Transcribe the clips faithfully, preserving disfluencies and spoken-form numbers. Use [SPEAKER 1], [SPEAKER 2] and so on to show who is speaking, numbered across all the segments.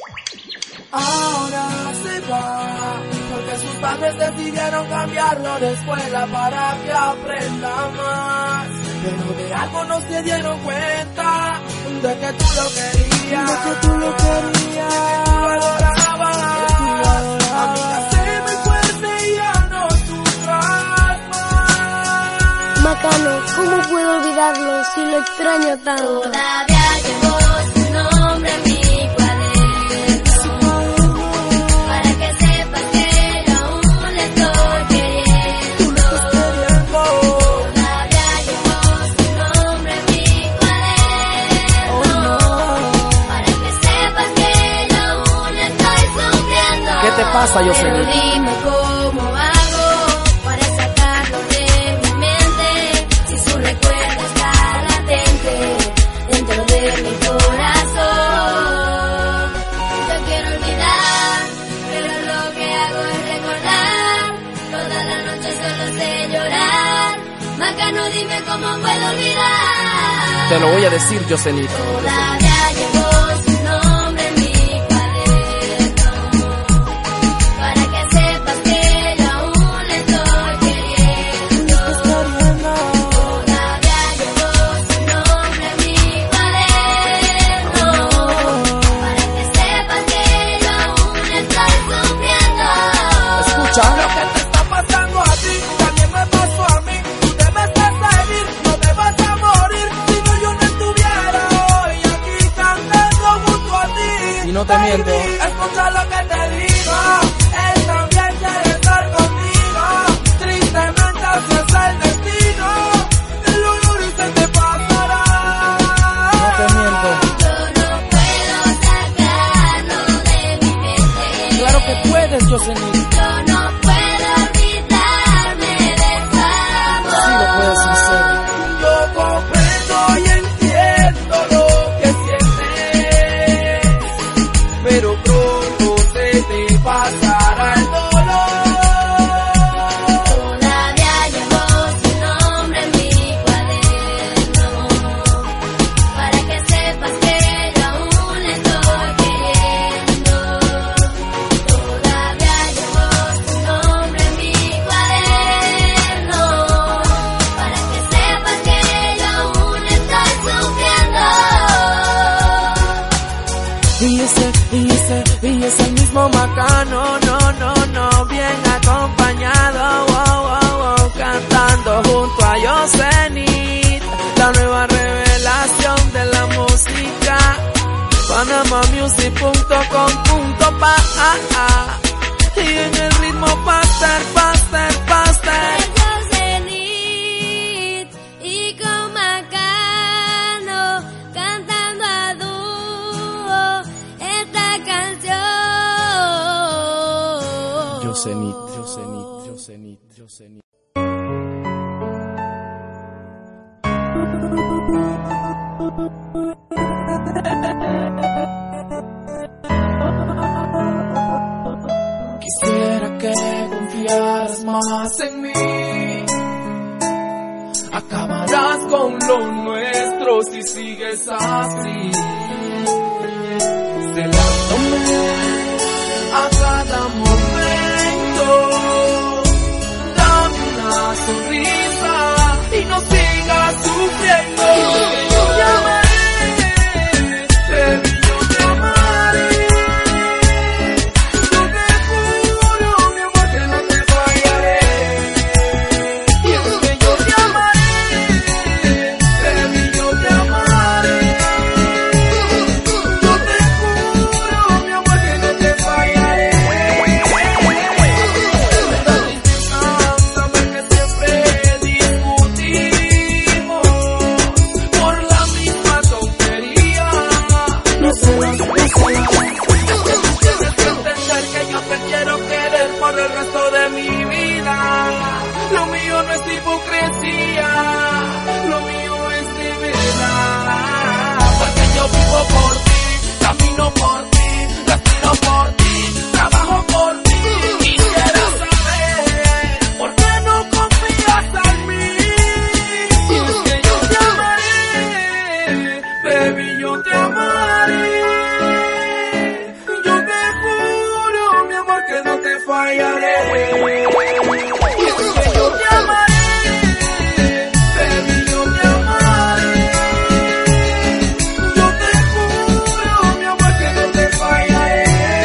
[SPEAKER 1] Ahora se va, porque sus padres decidieron cambiarlo de escuela para que aprenda más. Pero de algo no se dieron cuenta, de que tú lo querías, de que tú lo querías, de que tú lo adorabas, de que tú lo adorabas. Amiga, sé muy fuerte y ya no sufras más.
[SPEAKER 2] Macano, ¿cómo puedo olvidarlo si lo extraño tanto?
[SPEAKER 3] Todavía llevo su nombre en mi
[SPEAKER 1] ¿Qué te pasa, Yoselin?
[SPEAKER 3] Dime cómo hago para sacarlo de mi mente, si su recuerdo está latente dentro de mi corazón. Yo quiero olvidar, pero lo que hago es recordar. Toda la noche solo sé llorar. Macano, dime cómo puedo olvidar.
[SPEAKER 1] Te lo voy a decir, Yoselin.
[SPEAKER 3] Todavía llevo su nombre en mi
[SPEAKER 1] no te miento.
[SPEAKER 4] Escucha lo que te digo, él también quiere estar contigo. Tristemente así es el destino, el olor y se te pasará.
[SPEAKER 1] No te miento.
[SPEAKER 3] Yo no puedo sacarlo de mi mente.
[SPEAKER 1] Claro que puedes, Yoselin.
[SPEAKER 3] Yo no puedo olvidarme de tu amor.
[SPEAKER 1] Sí lo puedes hacer.
[SPEAKER 4] Yo comprendo y entiendo lo que sientes, pero pronto se te pasará el dolor.
[SPEAKER 3] Todavía llevo su nombre en mi cuaderno, para que sepas que yo aún le estoy queriendo. Todavía llevo su nombre en mi cuaderno, para que sepas que yo aún estoy sufriendo.
[SPEAKER 4] Y ese, y ese, y ese mismo Macano, no, no, no, bien acompañado, wow, wow, wow, cantando junto a Yoselin, la nueva revelación de la música, panama music punto com punto pa, y en el ritmo paster, paster, paster.
[SPEAKER 3] Yoselin y con Macano cantando a dúo esta canción.
[SPEAKER 1] Yoselin, Yoselin, Yoselin, Yoselin.
[SPEAKER 4] Quisiera que confiaras más en mí. Acabarás con lo nuestro si sigues así, celándome a cada momento. Dame una sonrisa y no sigas sufriendo. Yo te amaré, baby, yo te amaré. Yo te juro, mi amor, que no te fallaré. Y es que yo te amaré, baby, yo te amaré. Yo te juro, mi amor, que no te fallaré. Estás disfrutando que siempre discutimos por la misma tontería.
[SPEAKER 2] No sé, no sé, no sé.
[SPEAKER 4] Tienes que entender que yo te quiero querer por el resto de mi vida. Lo mío no es hipocresía, lo mío es de verdad. Porque yo vivo por ti, camino por ti, respiro por ti, trabajo por ti. Quisiera saber por qué no confías en mí. Y es que yo te amaré, baby, yo te amaré. fallaré. Y es que yo te amaré, baby, yo te amaré. Yo te juro, mi amor, que no te fallaré.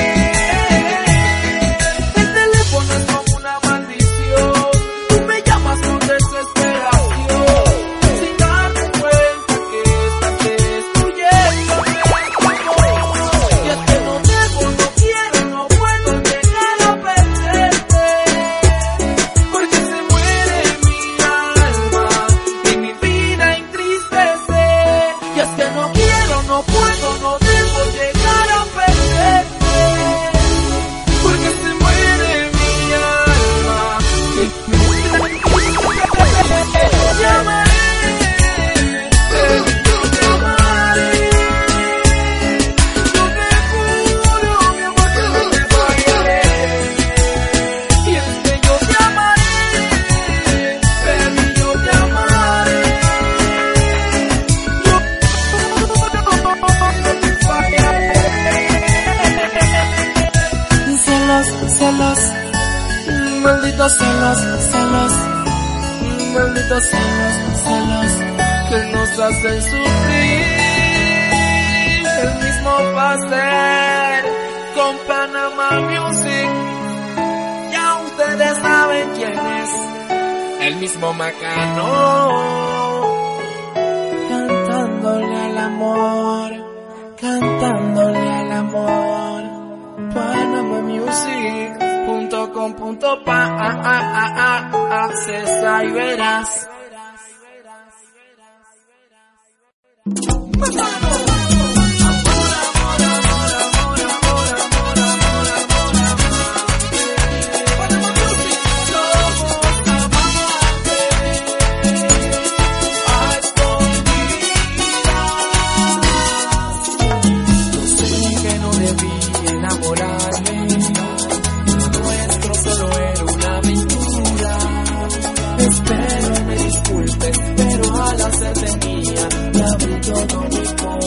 [SPEAKER 4] El teléfono es como una maldición. Tú me llamas con desesperación, sin darme cuenta que estás destruyendo mi amor. Y es que no debo, no quiero, no puedo llegar a perderte, porque se muere mi alma y mi vida entristece. Y es que no quiero, no puedo, no debo llegar a perderte, porque se muere mi alma y mi vida entristece. Yo te amaré, baby, yo te amaré. Yo te juro, mi amor, que no te fallaré. Y es que yo te amaré, baby, yo te amaré. Yo no te fallaré. Celos, celos, malditos celos, celos, malditos celos, celos, que nos hacen sufrir. El mismo pastel con Panama Music. Ya ustedes saben quién es, el mismo Macano. Cantándole al amor, cantándole al amor. Panama Music punto com punto pa, ah, ah, ah, ah, accesa y verás. Yo sé que no debí enamorarme, lo nuestro solo era una aventura. Espero me disculpes, pero al hacerte mía, te abrí todo mi corazón.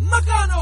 [SPEAKER 1] Macano.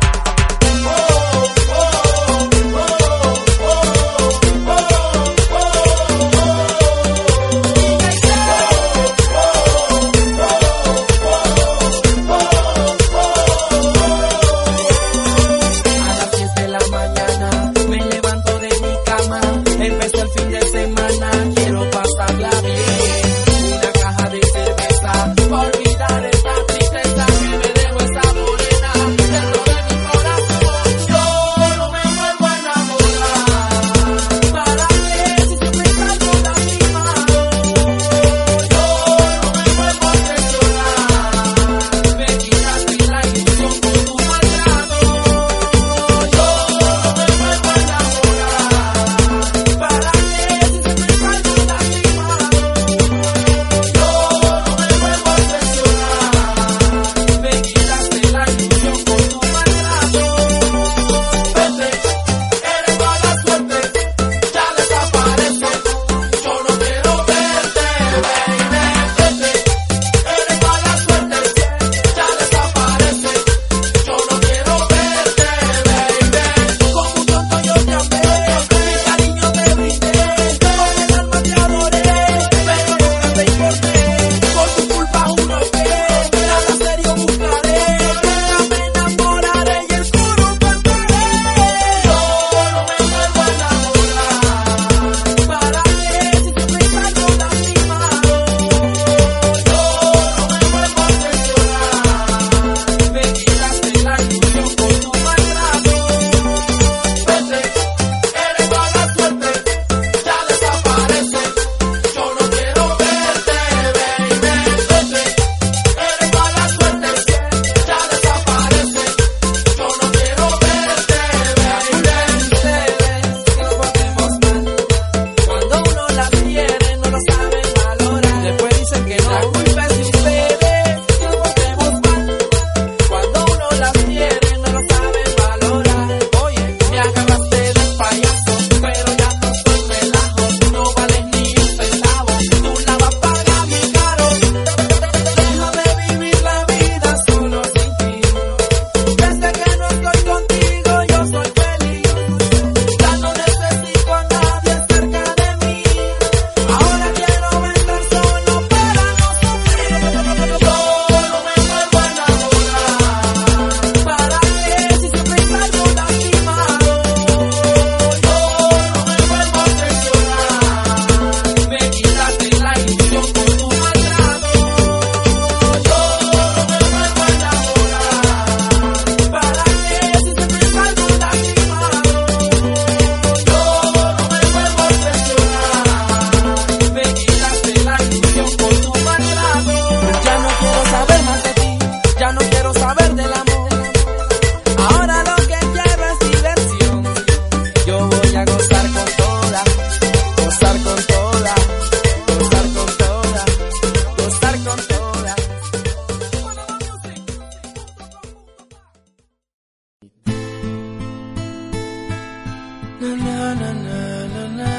[SPEAKER 1] Na, na, na, na, na, na.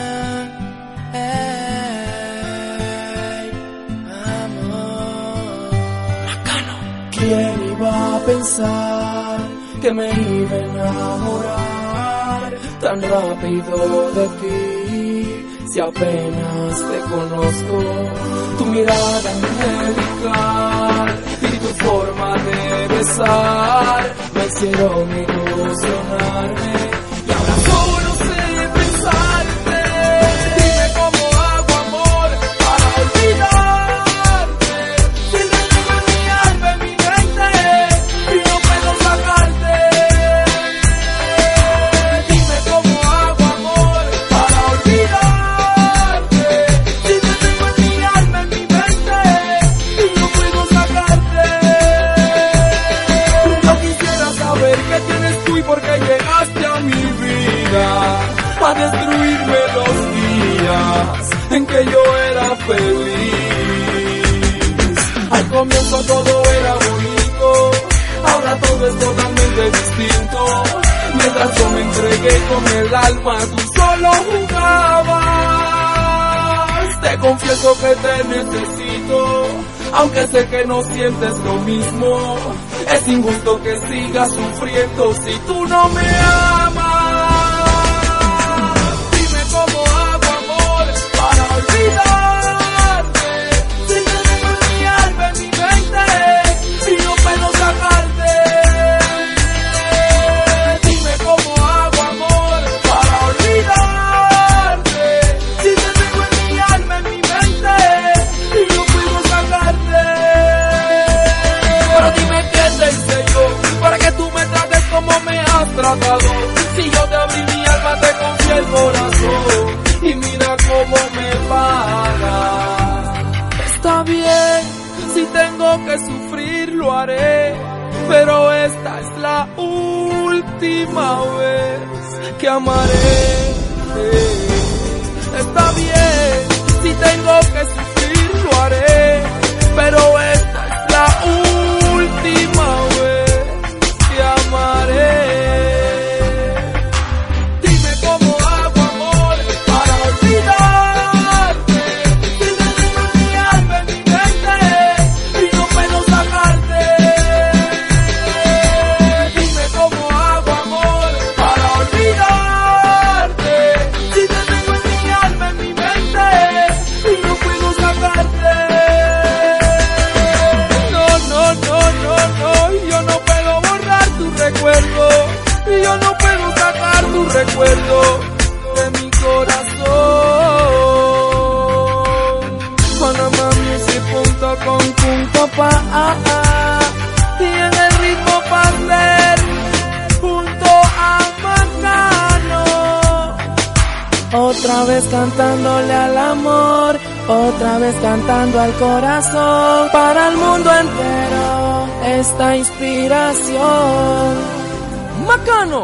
[SPEAKER 1] Ey, amor. Macano. ¿Quién iba a pensar que me iba a enamorar tan rápido de ti? Si apenas te conozco, tu mirada angelical y tu forma de besar me hicieron ilusionarme. Y ahora solo sé pensarte. Dime cómo hago, amor, para olvidarte. Si te tengo en mi alma, en mi mente, y no puedo sacarte. Dime cómo hago, amor, para olvidarte. Si te tengo en mi alma, en mi mente, y no puedo sacarte. Yo quisiera saber qué tienes tú y por qué llegaste a mi vida a destruirme los días en que yo era feliz. Al comienzo todo era bonito, ahora todo es totalmente distinto. Mientras yo me entregué con el alma, tú solo jugabas. Te confieso que te necesito, aunque sé que no sientes lo mismo.
[SPEAKER 4] Es injusto que sigas sufriendo si tú no me amas. Dime cómo hago, amor, para olvidarte. Si te tengo en mi alma, en mi mente, y no puedo sacarte. Dime cómo hago, amor, para olvidarte. Si te tengo en mi alma, en mi mente, y no puedo sacarte. Pero dime qué te hice yo para que tú me trates como me has tratado. Si yo te abrí mi alma, te confié el corazón, y mira cómo me pagas. Está bien, si tengo que sufrir lo haré, pero esta es la última vez que amaré. Está bien, si tengo que sufrir lo haré, pero esta es la última vez que amaré. Dime cómo hago, amor, para olvidarte. Si te tengo en mi alma, en mi mente, y no puedo sacarte. Dime cómo hago, amor, para olvidarte. Si te tengo en mi alma, en mi mente, y no puedo sacarte. No, no, no, no, no, yo no puedo borrar tu recuerdo, yo no puedo sacar tu recuerdo de mi corazón. Panamamusic punto com punto pa y en el ritmo Pastel junto a Macano. Otra vez cantándole al amor, otra vez cantando al corazón, para el mundo entero esta inspiración. Macano.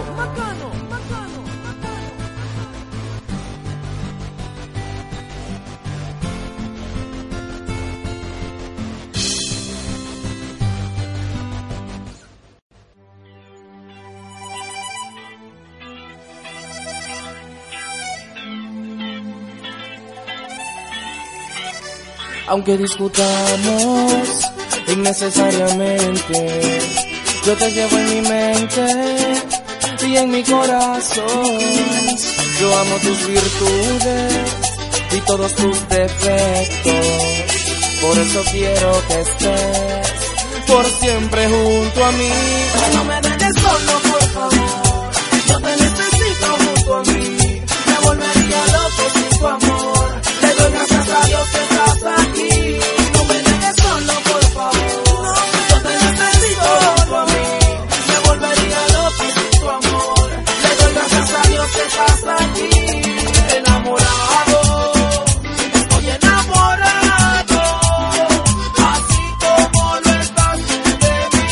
[SPEAKER 4] Aunque discutamos innecesariamente, yo te llevo en mi mente y en mi corazón. Yo amo tus virtudes y todos tus defectos, por eso quiero que estés por siempre junto a mí. No me dejes solo, por favor, yo te necesito junto a mí. Me volvería loco sin tu amor, le doy gracias a Dios que estás aquí. No me dejes solo, por favor, yo te necesito junto a mí. Me volvería loco sin tu amor, le doy gracias a Dios que estás aquí. Enamorado, estoy enamorado, así como lo estás tú de mí.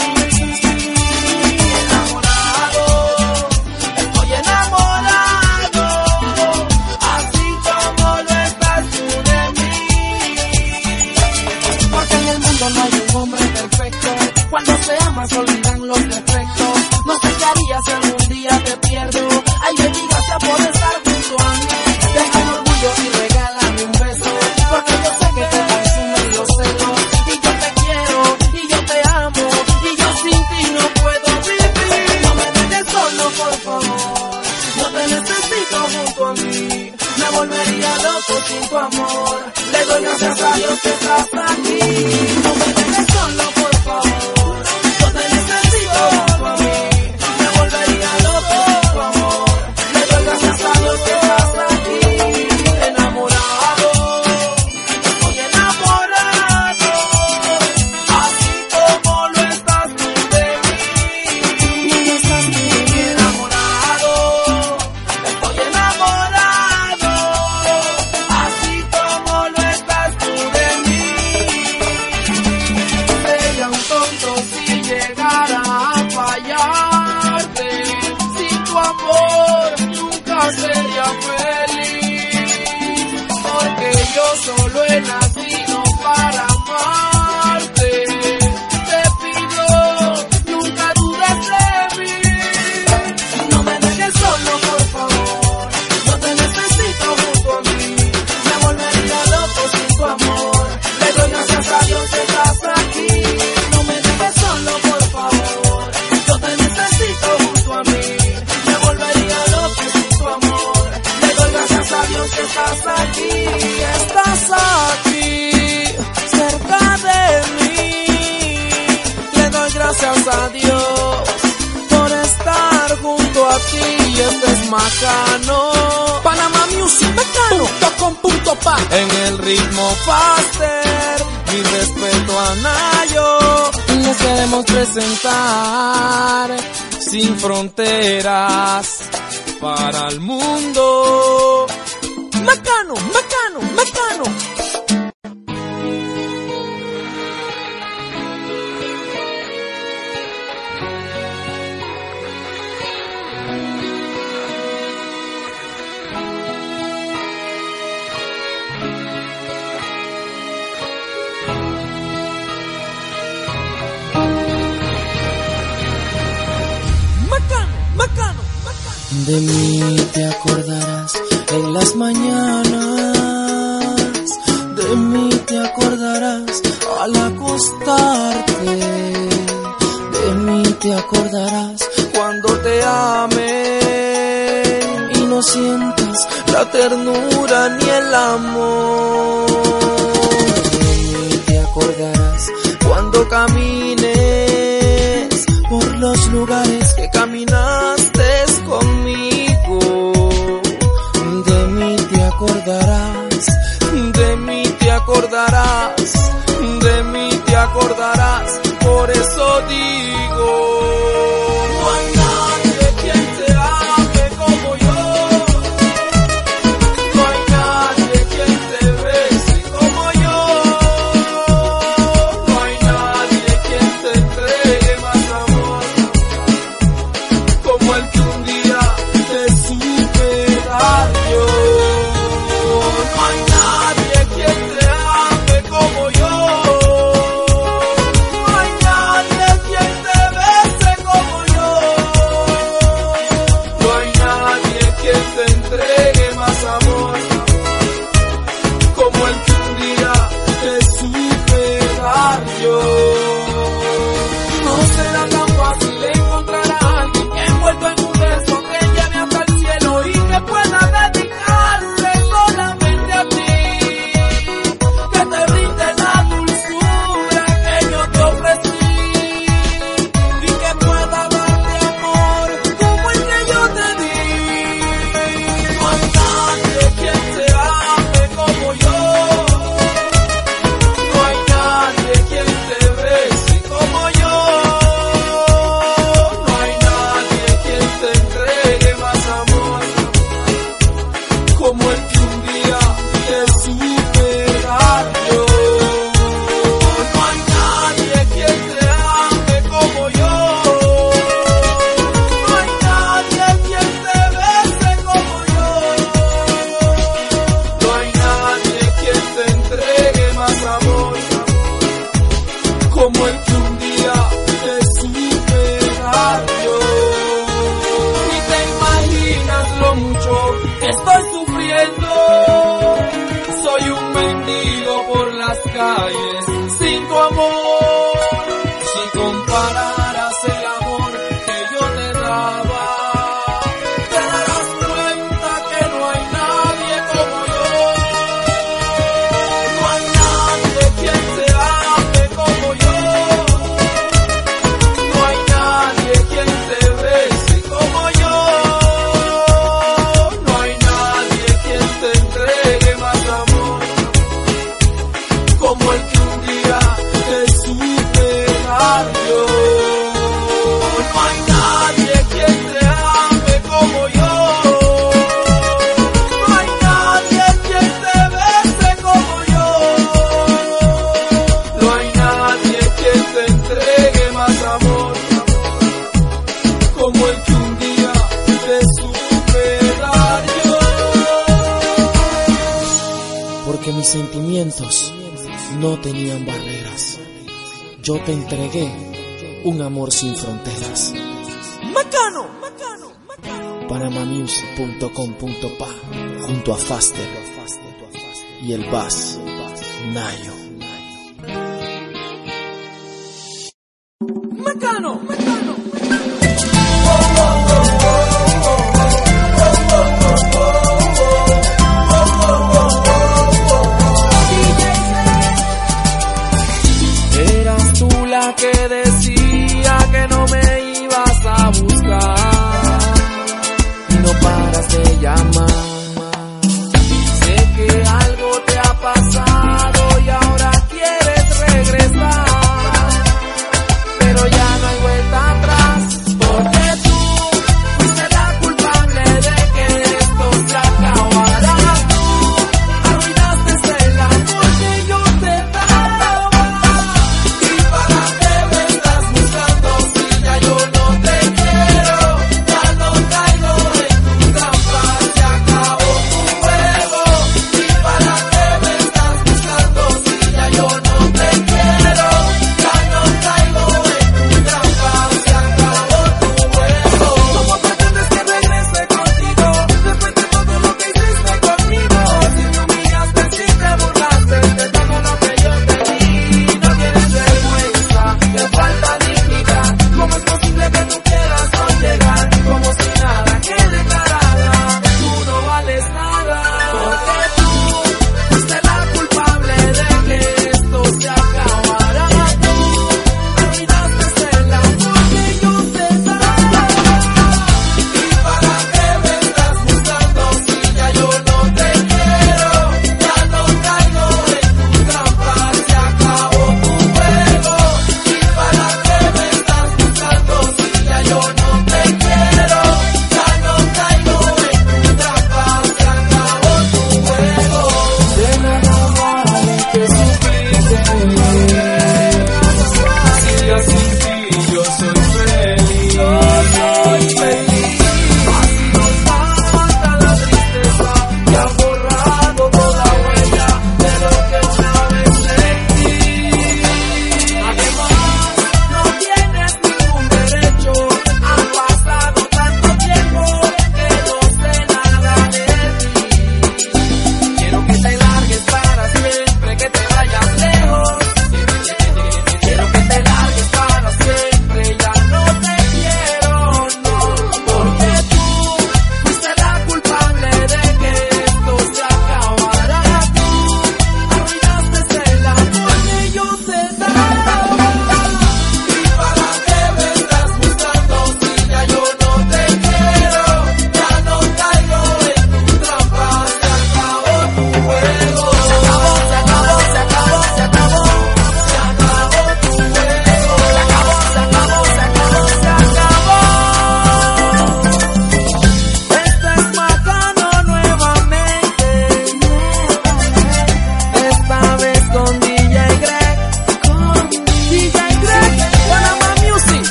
[SPEAKER 4] Enamorado, estoy enamorado, así como lo estás tú de mí. Porque en el mundo no hay un hombre perfecto, cuando se ama se olvidan los defectos. No sé qué haría si algún día te pierdo. Ay, baby, gracias por estar junto a mí. Deja el orgullo y regálame un beso, porque yo sé que te consumen los celos. Y yo te quiero, y yo te amo, y yo sin ti no puedo vivir. No me dejes solo, por favor, yo te necesito junto a mí. Me volvería loco sin tu amor, le doy gracias a Dios que estás aquí. No me dejes solo, por favor, yo te necesito junto a mí. Me volvería loco sin tu amor, le doy gracias a Dios que estás aquí. Enamorado, estoy enamorado, así como lo estás tú de mí. Enamorado, estoy enamorado, así como lo estás tú de mí.
[SPEAKER 1] y este es Macano.
[SPEAKER 4] Panama Music Macano punto com punto pa.
[SPEAKER 1] En el ritmo faster, mi respeto a Nayo. Nos queremos presentar sin fronteras para el mundo.
[SPEAKER 4] Macano, Macano, Macano.
[SPEAKER 1] De mí te acordarás en las mañanas, de mí te acordarás al acostarte, de mí te acordarás cuando te amen y no sientas la ternura ni el amor. De mí te acordarás cuando camines por los lugares que caminaste conmigo. De mí te acordarás, de mí te acordarás, de mí te acordarás, por eso digo, no hay nadie quien te ame como yo, no hay nadie quien te bese como yo, no hay nadie quien te entregue más amor como el que un día te supe dar yo. No hay nadie quien te ame como yo, no hay nadie quien te bese como yo, no hay nadie quien te entregue más amor como el que un día te supe dar yo. No será tan fácil encontrar a alguien que envuelto en un beso te lleve hasta el cielo y que pueda dedicarse solamente a ti, que te brinde la dulzura que yo te ofrecí y que pueda darte amor como el que yo te di. No hay nadie quien te ame como yo, no hay nadie quien te bese como yo, no hay nadie quien te entregue más amor como el que un día te supe dar yo. No hay nadie quien te ame como yo, no hay nadie quien te bese como yo, no hay nadie quien te entregue más amor como el que un día te supe dar yo. Ni te imaginas lo mucho que estoy sufriendo, soy un mendigo por las calles sin tu amor. Si compararas el amor que yo te daba, te darás cuenta que no hay nadie como yo. No hay nadie quien te ame como yo, no hay nadie quien te bese como yo, no hay nadie quien te entregue más amor como el que un día te supe dar yo. No hay nadie quien te ame como yo, no hay nadie quien te bese como yo, no hay nadie quien te entregue más amor como el que un día te supe dar yo. Porque mis sentimientos no tenían barreras, yo te entregué un amor sin fronteras.
[SPEAKER 4] Macano, Macano, Macano.
[SPEAKER 1] Panama Music punto com punto pa, junto a Faster y el Bass Nayo.
[SPEAKER 4] Macano, Macano.
[SPEAKER 1] Eras tú la que decía que no me ibas a buscar,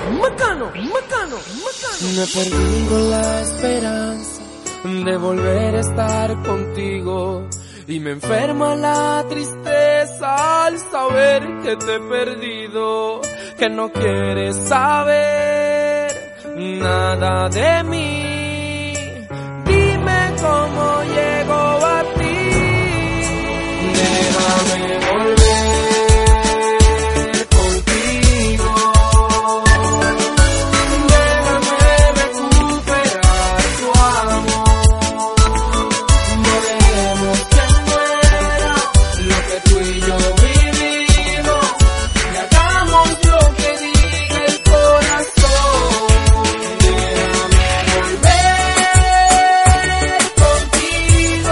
[SPEAKER 1] Macano, Macano, Macano.
[SPEAKER 4] No he perdido la esperanza de volver a estar contigo y me enferma la tristeza al saber que te he perdido, que no quieres saber nada de mí. Dime cómo llego a ti. Déjame volver contigo. Déjame recuperar tu amor. No dejemos que muera lo que tú y yo vivimos y hagamos lo que diga el corazón. Déjame volver contigo.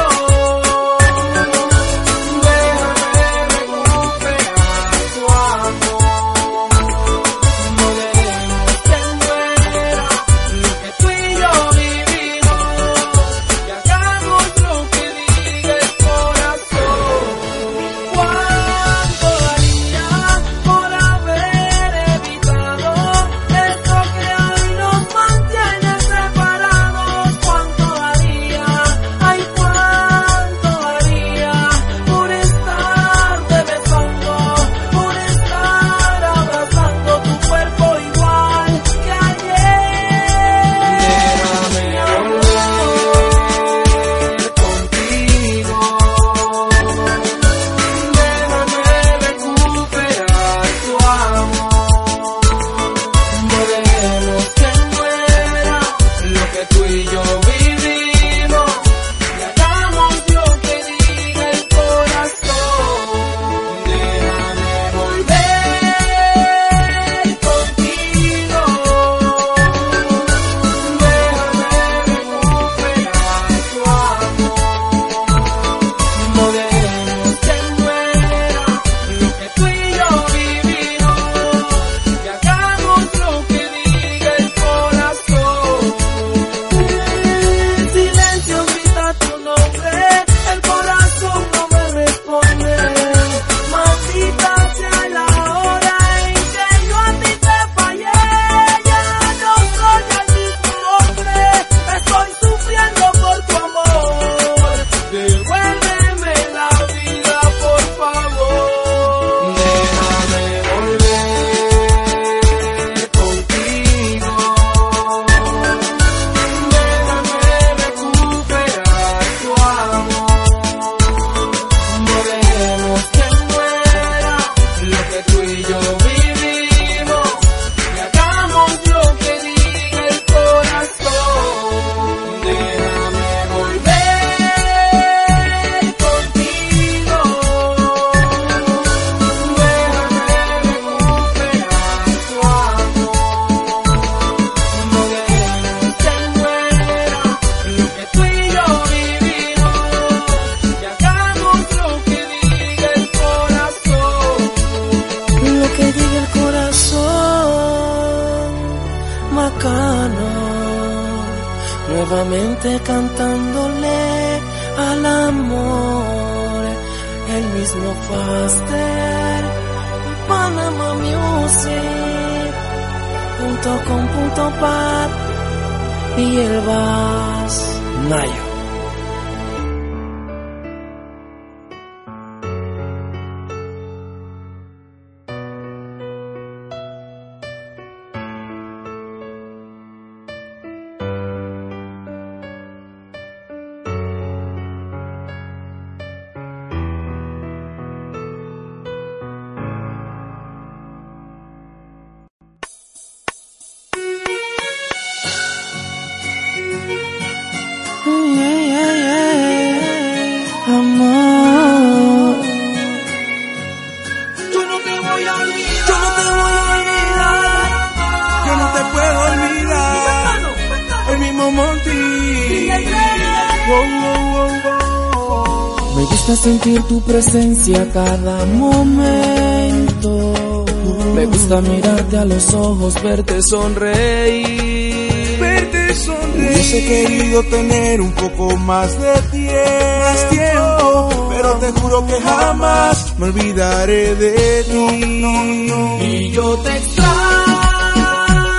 [SPEAKER 1] Nuevamente cantándole al amor, el mismo Faster, Panama Music, punto com punto pat y el Bass Nayo.
[SPEAKER 4] Me gusta sentir tu presencia cada momento. Me gusta mirarte a los ojos, verte sonreír.
[SPEAKER 5] Verte sonreír. Hubiese querido tener un poco más de tiempo, más tiempo, pero te juro que jamás me olvidaré de ti.
[SPEAKER 4] Y yo te extraño.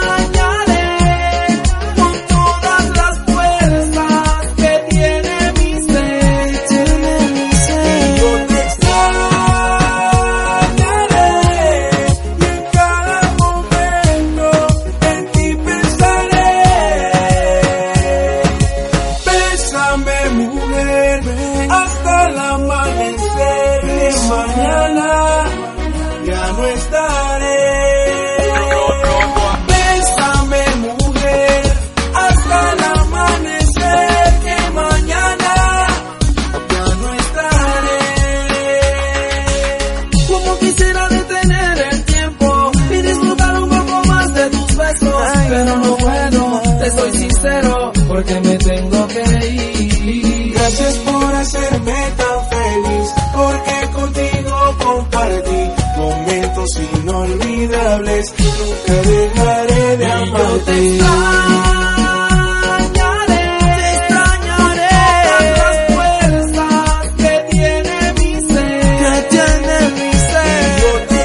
[SPEAKER 5] hables, nunca dejaré de amarte.
[SPEAKER 1] Yo te extrañaré, te extrañaré. Las fuerzas que tiene mi ser, que tiene mi ser.
[SPEAKER 5] Yo te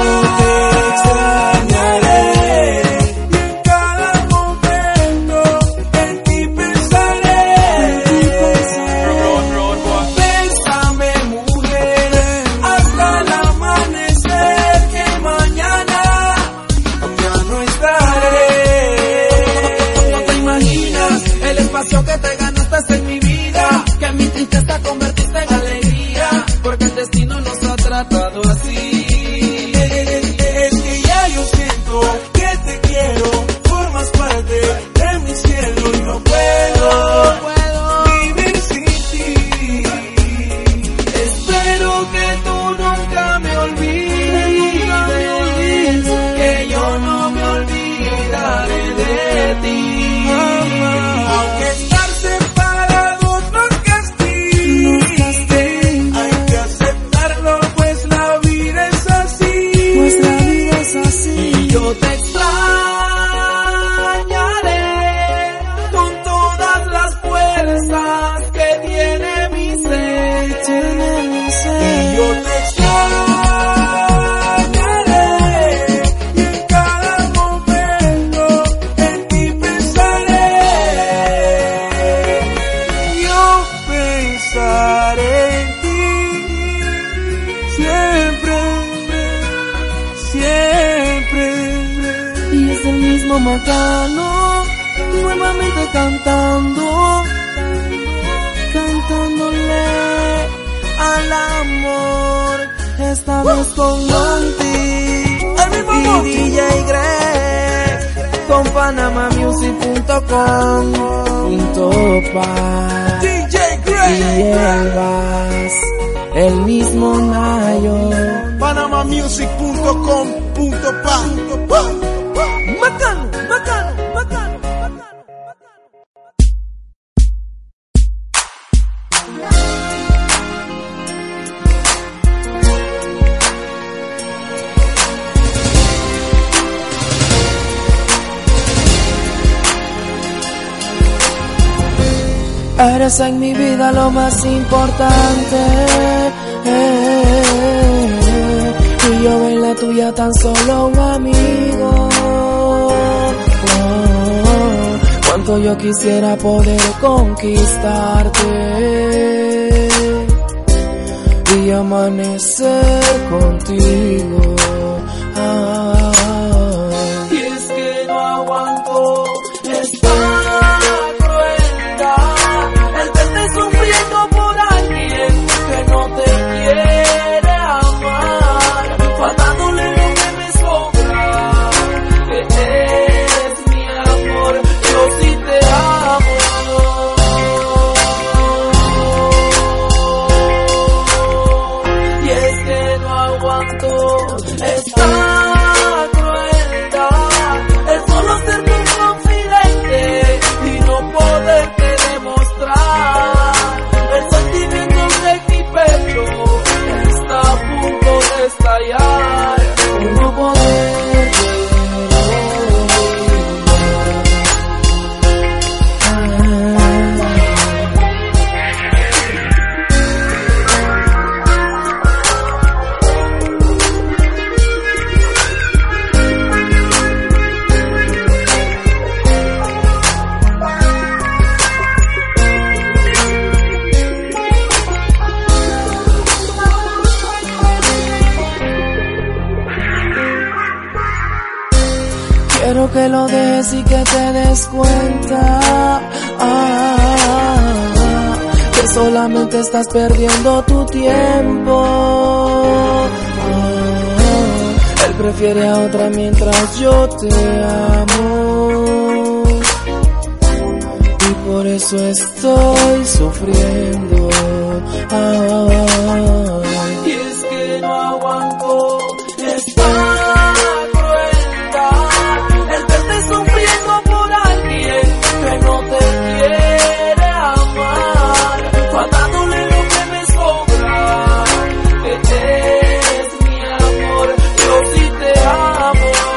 [SPEAKER 5] extrañaré, y en cada momento en ti pensaré.
[SPEAKER 1] Bésame, mujer, hasta el amanecer, que mañana
[SPEAKER 5] Ya no estaré.
[SPEAKER 1] no te imaginas el espacio que te ganaste en mi vida, que en mi tristeza convertiste en alegría, porque el destino nos ha tratado así.
[SPEAKER 5] Es que ya yo siento que te quiero, formas parte de mi cielo y no puedo vivir sin ti.
[SPEAKER 1] Espero que tú nunca me olvides, que yo no me olvidaré de ti.
[SPEAKER 5] Aunque estar separados nos castigue, hay que aceptarlo, pues la vida es así.
[SPEAKER 1] Pues la vida es así. Y yo te extrañaré con todas las fuerzas que tiene mi ser.
[SPEAKER 5] Y yo te extrañaré, y en cada momento en ti pensaré. Yo pensaré en ti siempre, siempre.
[SPEAKER 1] Y es el mismo Macano, nuevamente cantando, cantándole al amor, esta vez con Monty y D J Greg, con panama music punto com punto pa.
[SPEAKER 5] D J
[SPEAKER 1] Y
[SPEAKER 5] Greg,
[SPEAKER 1] Elvas, el mismo Nayo.
[SPEAKER 5] panama music punto com punto pa.
[SPEAKER 1] Macano, Macano, Macano, Macano. Eres en mi vida lo más importante, eh, y yo en la tuya tan solo un amigo. Oh, cuánto yo quisiera poder conquistarte y amanecer contigo. Ah, y es que no aguanto esta crueldad, el verte sufriendo por alguien que no te quiere amar, faltándole lo que me sobra, que es mi amor, yo sí te amo. Y es que no aguanto esta crueldad, el solo ser tu confidente y no poderte demostrar el sentimiento de mi pecho está a punto de estallar por no poder quiero que lo des y que te des cuenta, ah, que solamente estás perdiendo tu tiempo. Ah, él prefiere a otra mientras yo te amo, y por eso estoy sufriendo. Ah, y es que no aguanto esta sufriendo por alguien que no te quiere amar, faltándole lo que me sobra, que es mi amor, yo sí te amo.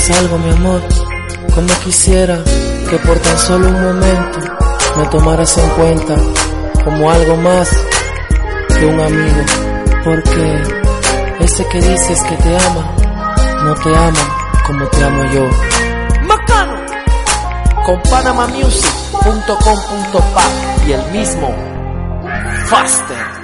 [SPEAKER 1] ¿Sabes algo, mi amor? Como quisiera que por tan solo un momento me tomaras en cuenta como algo más que un amigo, porque ese que dices que te ama, no te ama como te amo yo.
[SPEAKER 4] Macano con panama music punto com punto pa y el mismo Faster.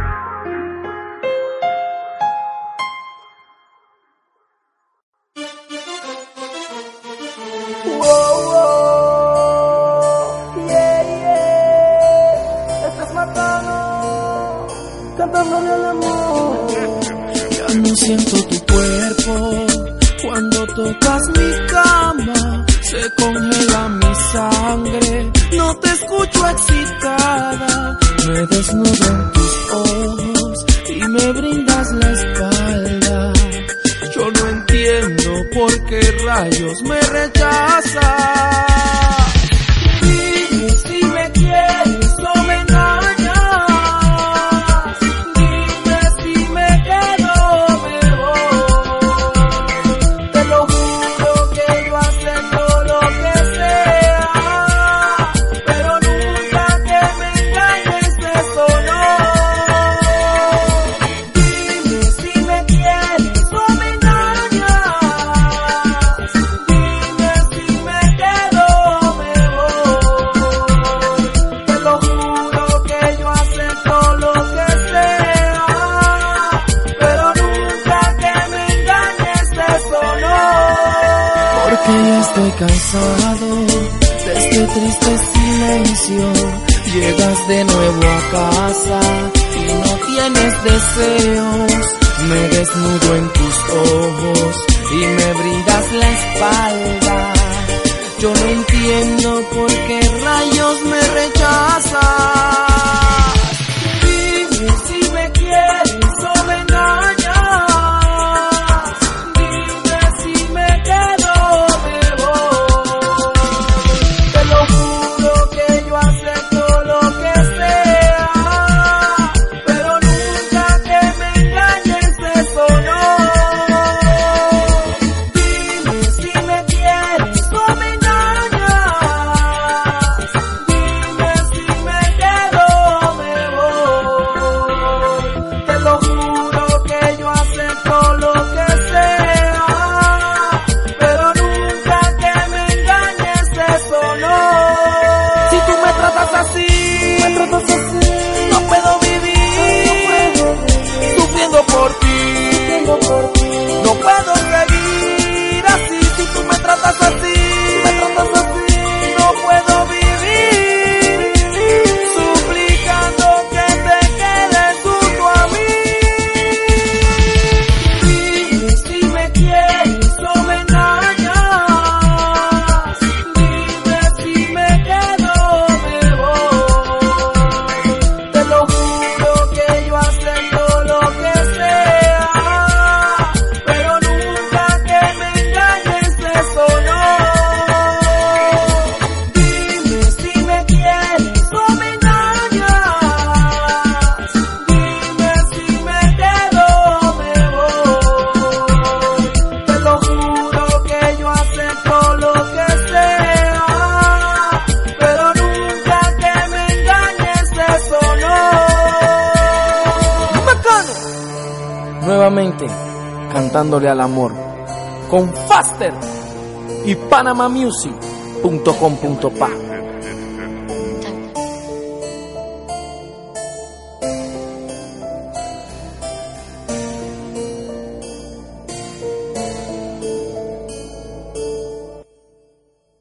[SPEAKER 1] Ya no siento tu cuerpo cuando tocas mi cama, se congela mi sangre, no te escucho excitada, me desnudo en tus ojos y me brindas la espalda. Yo no entiendo por qué rayos me rechazas. Dime si me quieres o me engañas. Dime si me quedo o me voy. Te lo juro que yo acepto lo que sea, pero nunca que me engañes, eso no. Dime si me quieres o me engañas. Dime si me quedo o me voy. Te lo juro que yo acepto lo que sea, pero nunca que me engañes, eso no. Porque ya estoy cansado de este triste silencio. Llegas de nuevo a casa y no tienes deseos. Me desnudo en tus ojos y me brindas la espalda. Yo no entiendo por qué rayos me rechazas. Dime si me quieres o me engañas. Dime si me quedo o me voy. Te lo juro que yo acepto lo que sea, pero nunca que me engañes, eso no. Dime si me quieres o me engañas. Dime si me quedo o me voy. Te lo juro que yo acepto lo que sea, pero nunca que me engañes, eso no. Si tú me tratas así, no puedo vivir sufriendo por ti. No puedo seguir así. Si tú me tratas así, no puedo vivir suplicando que te quedes junto a mí. Dime si me quieres o me engañas. Dime si me quedo o me voy. Te lo juro que yo acepto lo que sea, pero nunca que me engañes, eso no. Dime si me quieres o me engañas. Dime si me quedo o me voy. Te lo juro que yo acepto lo que sea, pero nunca que me engañes, eso no. Bacano. Nuevamente cantándole al amor con Faster y panama music punto com punto pa.